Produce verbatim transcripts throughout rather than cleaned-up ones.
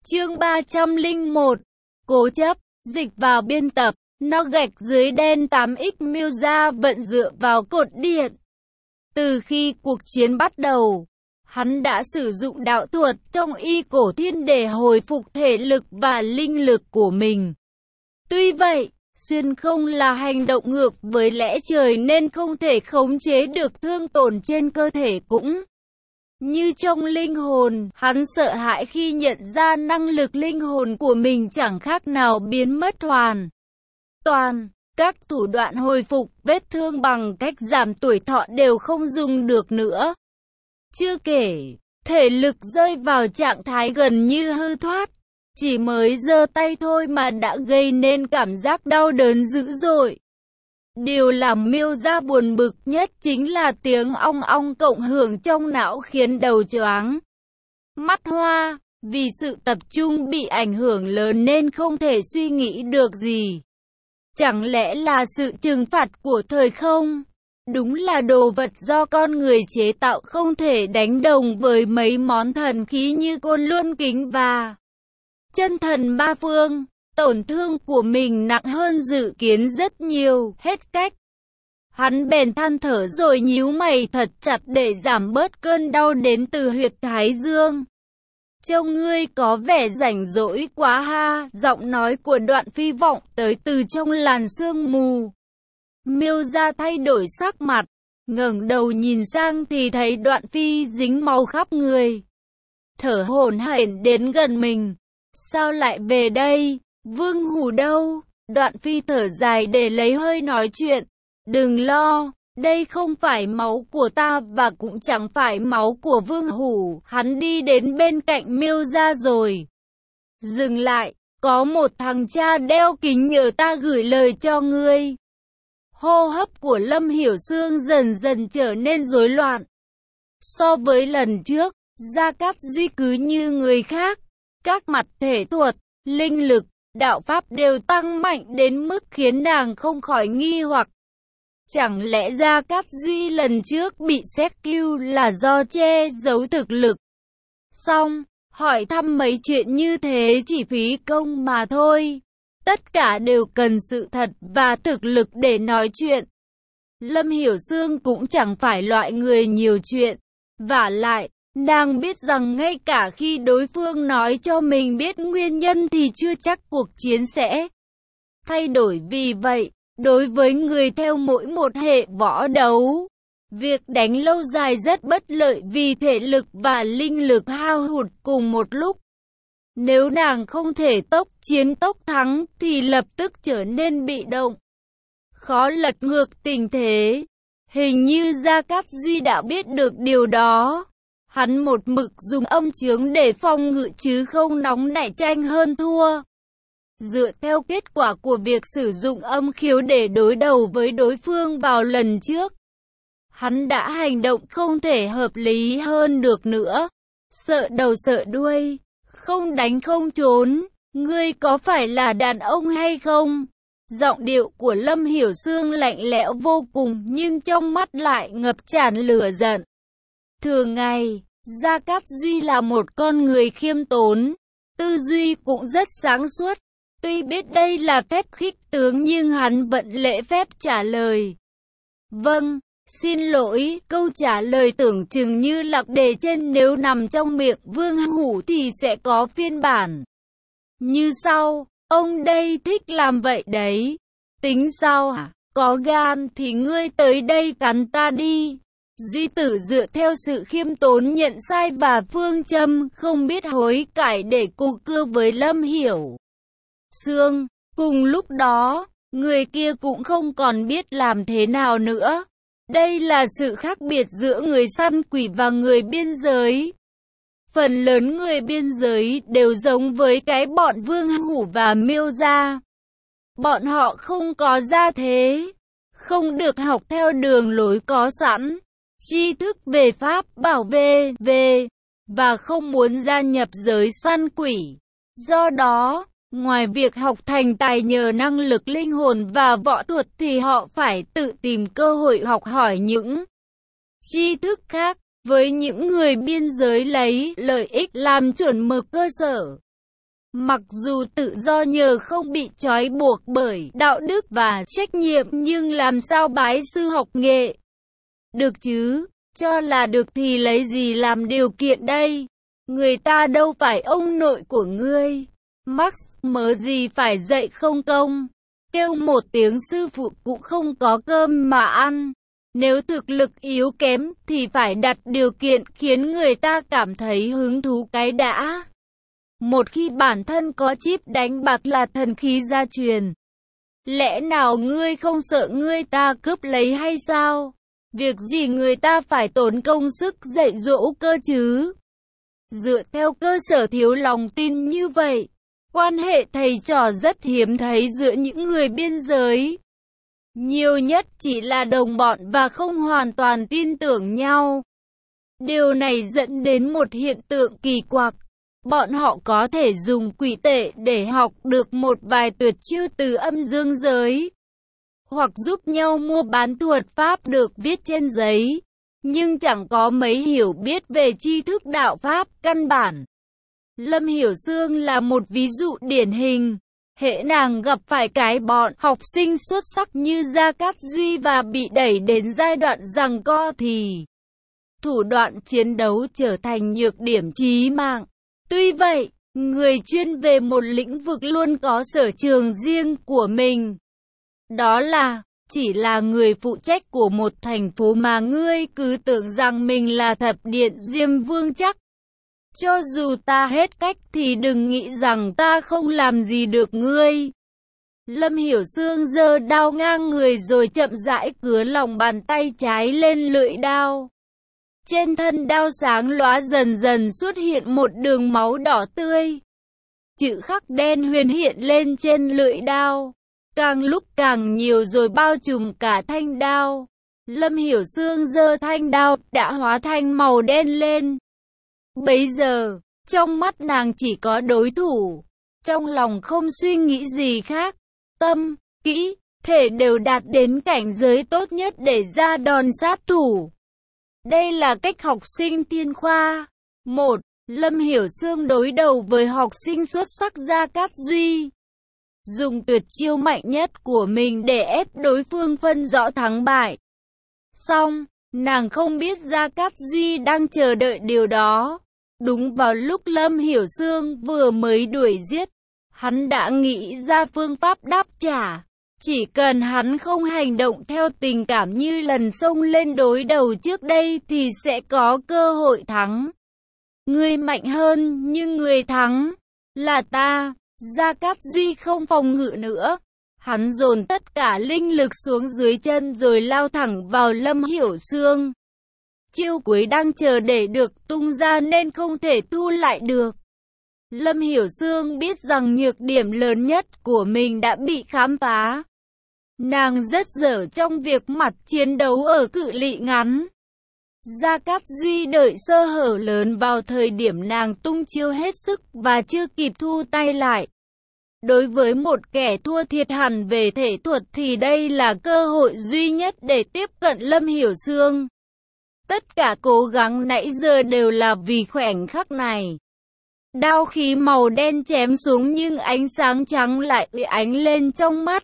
Chương ba trăm lẻ một. Cố chấp, dịch vào biên tập, nó gạch dưới đen tám x miêu ra vận dựa vào cột điện. Từ khi cuộc chiến bắt đầu, hắn đã sử dụng đạo thuật trong y cổ thiên để hồi phục thể lực và linh lực của mình. Tuy vậy, xuyên không là hành động ngược với lẽ trời nên không thể khống chế được thương tổn trên cơ thể cũng như trong linh hồn. Hắn sợ hãi khi nhận ra năng lực linh hồn của mình chẳng khác nào biến mất hoàn toàn. Các thủ đoạn hồi phục vết thương bằng cách giảm tuổi thọ đều không dùng được nữa. Chưa kể, thể lực rơi vào trạng thái gần như hư thoát. Chỉ mới giơ tay thôi mà đã gây nên cảm giác đau đớn dữ dội. Điều làm miêu ra buồn bực nhất chính là tiếng ong ong cộng hưởng trong não khiến đầu choáng, mắt hoa. Vì sự tập trung bị ảnh hưởng lớn nên không thể suy nghĩ được gì. Chẳng lẽ là sự trừng phạt của thời không? Đúng là đồ vật do con người chế tạo không thể đánh đồng với mấy món thần khí như côn luân kính và chân thần ba phương. Tổn thương của mình nặng hơn dự kiến rất nhiều. Hết cách, hắn bèn than thở rồi nhíu mày thật chặt để giảm bớt cơn đau đến từ huyệt thái dương. Trông ngươi có vẻ rảnh rỗi quá ha. Giọng nói của Đoạn Phi vọng tới từ trong làn sương mù. Miêu ra thay đổi sắc mặt, ngẩng đầu nhìn sang thì thấy Đoạn Phi dính máu khắp người, thở hổn hển đến gần mình. Sao lại về đây? Vương Hủ đâu? Đoạn Phi thở dài để lấy hơi nói chuyện. Đừng lo, đây không phải máu của ta và cũng chẳng phải máu của Vương Hủ. Hắn đi đến bên cạnh miêu ra rồi dừng lại. Có một thằng cha đeo kính nhờ ta gửi lời cho ngươi. Hô hấp của Lâm Hiểu Sương dần dần trở nên rối loạn. So với lần trước, Gia Cát Duy cứ như người khác. Các mặt thể thuật, linh lực, đạo pháp đều tăng mạnh đến mức khiến nàng không khỏi nghi hoặc. Chẳng lẽ Gia Cát Duy lần trước bị xét cứu là do che giấu thực lực? Xong, hỏi thăm mấy chuyện như thế chỉ phí công mà thôi. Tất cả đều cần sự thật và thực lực để nói chuyện. Lâm Hiểu Sương cũng chẳng phải loại người nhiều chuyện. Vả lại, nàng biết rằng ngay cả khi đối phương nói cho mình biết nguyên nhân thì chưa chắc cuộc chiến sẽ thay đổi. Vì vậy, đối với người theo mỗi một hệ võ đấu, việc đánh lâu dài rất bất lợi vì thể lực và linh lực hao hụt cùng một lúc. Nếu nàng không thể tốc chiến tốc thắng thì lập tức trở nên bị động, khó lật ngược tình thế. Hình như Gia Cát Duy đã biết được điều đó. Hắn một mực dùng âm chướng để phòng ngự chứ không nóng nảy tranh hơn thua. Dựa theo kết quả của việc sử dụng âm khiếu để đối đầu với đối phương vào lần trước, hắn đã hành động không thể hợp lý hơn được nữa. Sợ đầu sợ đuôi, không đánh không trốn, ngươi có phải là đàn ông hay không? Giọng điệu của Lâm Hiểu Sương lạnh lẽo vô cùng nhưng trong mắt lại ngập tràn lửa giận. Thường ngày, Gia Cát Duy là một con người khiêm tốn, tư duy cũng rất sáng suốt. Tuy biết đây là phép khích tướng nhưng hắn vẫn lễ phép trả lời. Vâng, xin lỗi. Câu trả lời tưởng chừng như lạc đề trên nếu nằm trong miệng Vương Hủ thì sẽ có phiên bản như sau. Ông đây thích làm vậy đấy. Tính sao hả? Có gan thì ngươi tới đây cắn ta đi. Duy Tử dựa theo sự khiêm tốn nhận sai và phương châm không biết hối cải để cụ cưa với Lâm Hiểu Sương. Cùng lúc đó, người kia cũng không còn biết làm thế nào nữa. Đây là sự khác biệt giữa người săn quỷ và người biên giới. Phần lớn người biên giới đều giống với cái bọn Vương Hủ và Miêu gia. Bọn họ không có gia thế, không được học theo đường lối có sẵn, tri thức về pháp bảo vệ về, và không muốn gia nhập giới săn quỷ. Do đó, ngoài việc học thành tài nhờ năng lực linh hồn và võ thuật thì họ phải tự tìm cơ hội học hỏi những tri thức khác. Với những người biên giới lấy lợi ích làm chuẩn mực cơ sở, Mặc dù tự do nhờ không bị trói buộc bởi đạo đức và trách nhiệm, nhưng làm sao bái sư học nghệ? Được chứ, cho là được thì lấy gì làm điều kiện đây? Người ta đâu phải ông nội của ngươi. Max mớ gì phải dạy không công. Kêu một tiếng sư phụ cũng không có cơm mà ăn. Nếu thực lực yếu kém thì phải đặt điều kiện khiến người ta cảm thấy hứng thú cái đã. Một khi bản thân có chip đánh bạc là thần khí gia truyền. Lẽ nào ngươi không sợ người ta cướp lấy hay sao? Việc gì người ta phải tốn công sức dạy dỗ cơ chứ? Dựa theo cơ sở thiếu lòng tin như vậy, quan hệ thầy trò rất hiếm thấy giữa những người biên giới. Nhiều nhất chỉ là đồng bọn và không hoàn toàn tin tưởng nhau. Điều này dẫn đến một hiện tượng kỳ quặc. Bọn họ có thể dùng quỷ tệ để học được một vài tuyệt chiêu từ âm dương giới, hoặc giúp nhau mua bán thuật pháp được viết trên giấy, nhưng chẳng có mấy hiểu biết về tri thức đạo pháp căn bản. Lâm Hiểu Sương là một ví dụ điển hình. Hễ nàng gặp phải cái bọn học sinh xuất sắc như Gia Cát Duy và bị đẩy đến giai đoạn giằng co thì thủ đoạn chiến đấu trở thành nhược điểm chí mạng. Tuy vậy, người chuyên về một lĩnh vực luôn có sở trường riêng của mình. Đó là, chỉ là người phụ trách của một thành phố mà ngươi cứ tưởng rằng mình là thập điện Diêm Vương chắc. Cho dù ta hết cách thì đừng nghĩ rằng ta không làm gì được ngươi. Lâm Hiểu Sương giơ đao ngang người rồi chậm rãi cứa lòng bàn tay trái lên lưỡi đao. Trên thân đao sáng lóa dần dần xuất hiện một đường máu đỏ tươi. Chữ khắc đen huyền hiện lên trên lưỡi đao, càng lúc càng nhiều rồi bao trùm cả thanh đao. Lâm Hiểu Sương giơ thanh đao đã hóa thành màu đen lên. Bấy giờ, trong mắt nàng chỉ có đối thủ, trong lòng không suy nghĩ gì khác. Tâm, kỹ, thể đều đạt đến cảnh giới tốt nhất để ra đòn sát thủ. Đây là cách học sinh tiên khoa. một. Lâm Hiểu Sương đối đầu với học sinh xuất sắc Gia Cát Duy, dùng tuyệt chiêu mạnh nhất của mình để ép đối phương phân rõ thắng bại. Xong, nàng không biết Gia Cát Duy đang chờ đợi điều đó. Đúng vào lúc Lâm Hiểu Sương vừa mới đuổi giết, hắn đã nghĩ ra phương pháp đáp trả. Chỉ cần hắn không hành động theo tình cảm như lần xông lên đối đầu trước đây thì sẽ có cơ hội thắng. Người mạnh hơn nhưng người thắng là ta. Gia Cát Duy không phòng ngự nữa. Hắn dồn tất cả linh lực xuống dưới chân rồi lao thẳng vào Lâm Hiểu Sương. Chiêu cuối đang chờ để được tung ra nên không thể thu lại được. Lâm Hiểu Sương biết rằng nhược điểm lớn nhất của mình đã bị khám phá. Nàng rất dở trong việc mặt chiến đấu ở cự ly ngắn. Gia Cát Duy đợi sơ hở lớn vào thời điểm nàng tung chiêu hết sức và chưa kịp thu tay lại. Đối với một kẻ thua thiệt hẳn về thể thuật thì đây là cơ hội duy nhất để tiếp cận Lâm Hiểu Sương. Tất cả cố gắng nãy giờ đều là vì khoảnh khắc này. Đao khí màu đen chém xuống nhưng ánh sáng trắng lại ánh lên trong mắt.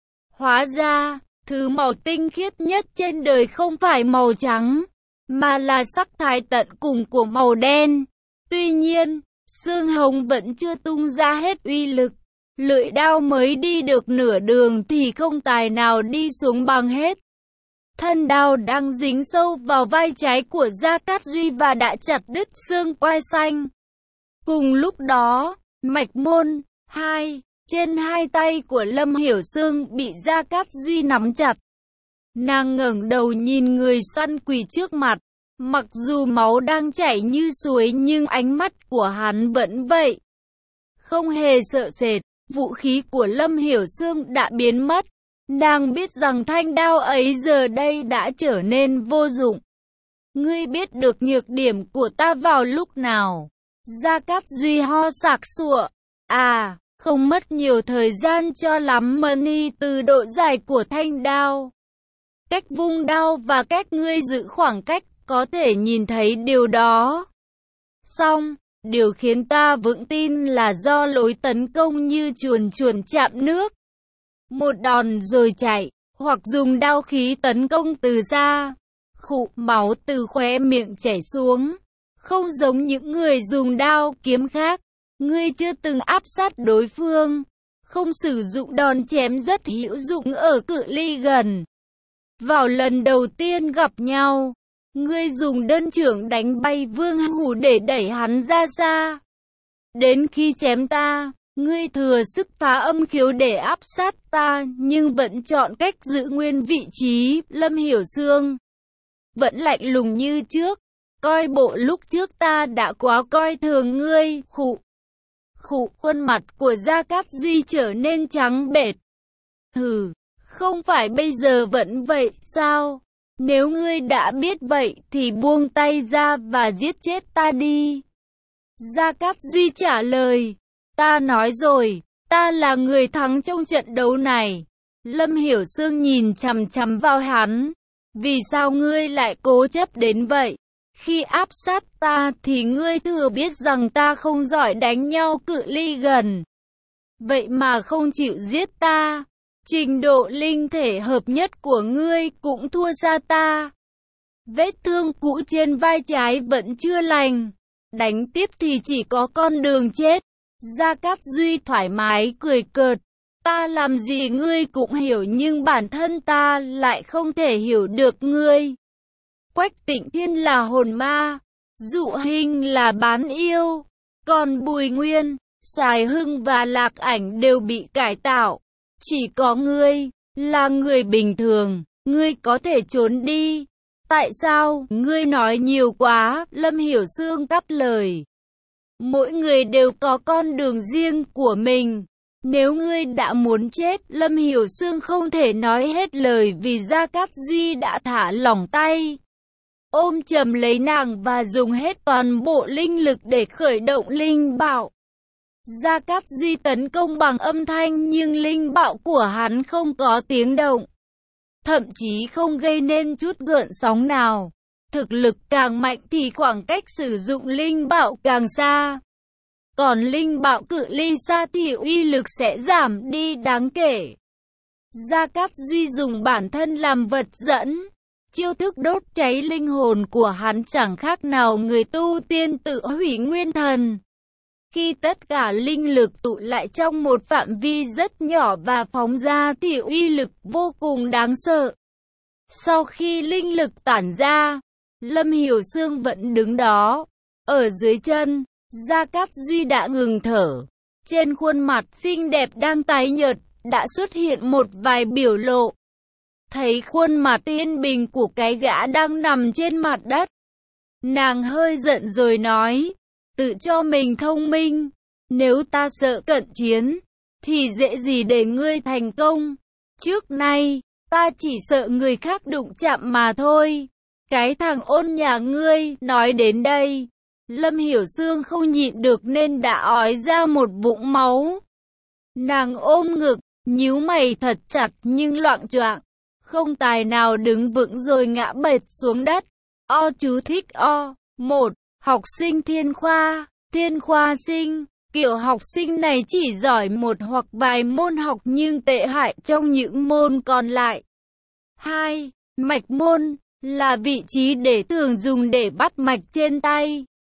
Hóa ra, thứ màu tinh khiết nhất trên đời không phải màu trắng, mà là sắc thái tận cùng của màu đen. Tuy nhiên, xương hồng vẫn chưa tung ra hết uy lực. Lưỡi đao mới đi được nửa đường thì không tài nào đi xuống bằng hết. Thân đao đang dính sâu vào vai trái của Gia Cát Duy và đã chặt đứt xương quai xanh. Cùng lúc đó, mạch môn hai trên hai tay của Lâm Hiểu Sương bị Gia Cát Duy nắm chặt. Nàng ngẩng đầu nhìn người săn quỷ trước mặt. Mặc dù máu đang chảy như suối nhưng ánh mắt của hắn vẫn vậy. Không hề sợ sệt, vũ khí của Lâm Hiểu Sương đã biến mất. Nàng biết rằng thanh đao ấy giờ đây đã trở nên vô dụng. Ngươi biết được nhược điểm của ta vào lúc nào? Gia Cát Duy ho sặc sụa. À, không mất nhiều thời gian cho lắm Mani từ độ dài của thanh đao. Cách vung đao và cách ngươi giữ khoảng cách có thể nhìn thấy điều đó. Xong, Điều khiến ta vững tin là do lối tấn công như chuồn chuồn chạm nước. Một đòn rồi chạy, hoặc dùng đao khí tấn công từ xa. Khụ, máu từ khóe miệng chảy xuống. Không giống những người dùng đao kiếm khác, ngươi chưa từng áp sát đối phương. Không sử dụng đòn chém rất hữu dụng ở cự ly gần. Vào lần đầu tiên gặp nhau, ngươi dùng đơn chưởng đánh bay Vương Hủ để đẩy hắn ra xa. Đến khi chém ta, ngươi thừa sức phá âm khiếu để áp sát ta, nhưng vẫn chọn cách giữ nguyên vị trí. Lâm Hiểu Xương vẫn lạnh lùng như trước, coi bộ lúc trước ta đã quá coi thường ngươi. Khụ, khụ, khuôn mặt của Gia Cát Duy trở nên trắng bệch. Hừ, không phải bây giờ vẫn vậy sao? Nếu ngươi đã biết vậy thì buông tay ra và giết chết ta đi. Gia Cát Duy trả lời, ta nói rồi, ta là người thắng trong trận đấu này. Lâm Hiểu Xương nhìn chằm chằm vào hắn. Vì sao ngươi lại cố chấp đến vậy? Khi áp sát ta thì ngươi thừa biết rằng ta không giỏi đánh nhau cự ly gần. Vậy mà không chịu giết ta. Trình độ linh thể hợp nhất của ngươi cũng thua xa ta. Vết thương cũ trên vai trái vẫn chưa lành. Đánh tiếp thì chỉ có con đường chết. Gia Cát Duy thoải mái cười cợt. Ta làm gì ngươi cũng hiểu, nhưng bản thân ta lại không thể hiểu được ngươi. Quách Tịnh Thiên là hồn ma, Dụ Hình là bán yêu, còn Bùi Nguyên, Sài Hưng và Lạc Ảnh đều bị cải tạo. Chỉ có ngươi là người bình thường, ngươi có thể trốn đi. Tại sao? Ngươi nói nhiều quá. Lâm Hiểu Xương cắt lời. Mỗi người đều có con đường riêng của mình. Nếu ngươi đã muốn chết, Lâm Hiểu Xương không thể nói hết lời vì Gia Cát Duy đã thả lỏng tay. Ôm chầm lấy nàng và dùng hết toàn bộ linh lực để khởi động linh bạo. Gia Cát Duy tấn công bằng âm thanh nhưng linh bạo của hắn không có tiếng động. Thậm chí không gây nên chút gợn sóng nào. Thực lực càng mạnh thì khoảng cách sử dụng linh bạo càng xa. Còn linh bạo cự ly xa thì uy lực sẽ giảm đi đáng kể. Gia Cát Duy dùng bản thân làm vật dẫn. Chiêu thức đốt cháy linh hồn của hắn chẳng khác nào người tu tiên tự hủy nguyên thần. Khi tất cả linh lực tụ lại trong một phạm vi rất nhỏ và phóng ra thì uy lực vô cùng đáng sợ. Sau khi linh lực tản ra, Lâm Hiểu Xương vẫn đứng đó. Ở dưới chân, Gia Cát Duy đã ngừng thở. Trên khuôn mặt xinh đẹp đang tái nhợt, đã xuất hiện một vài biểu lộ. Thấy khuôn mặt yên bình của cái gã đang nằm trên mặt đất, nàng hơi giận rồi nói, tự cho mình thông minh. Nếu ta sợ cận chiến, thì dễ gì để ngươi thành công. Trước nay, ta chỉ sợ người khác đụng chạm mà thôi. Cái thằng ôn nhà ngươi. Nói đến đây, Lâm Hiểu Xương không nhịn được nên đã ói ra một vũng máu. Nàng ôm ngực, nhíu mày thật chặt nhưng loạng choạng, không tài nào đứng vững rồi ngã bệt xuống đất. O chú thích O. một. Học sinh thiên khoa, thiên khoa sinh. Kiểu học sinh này chỉ giỏi một hoặc vài môn học nhưng tệ hại trong những môn còn lại. hai. Mạch môn là vị trí để thường dùng để bắt mạch trên tay.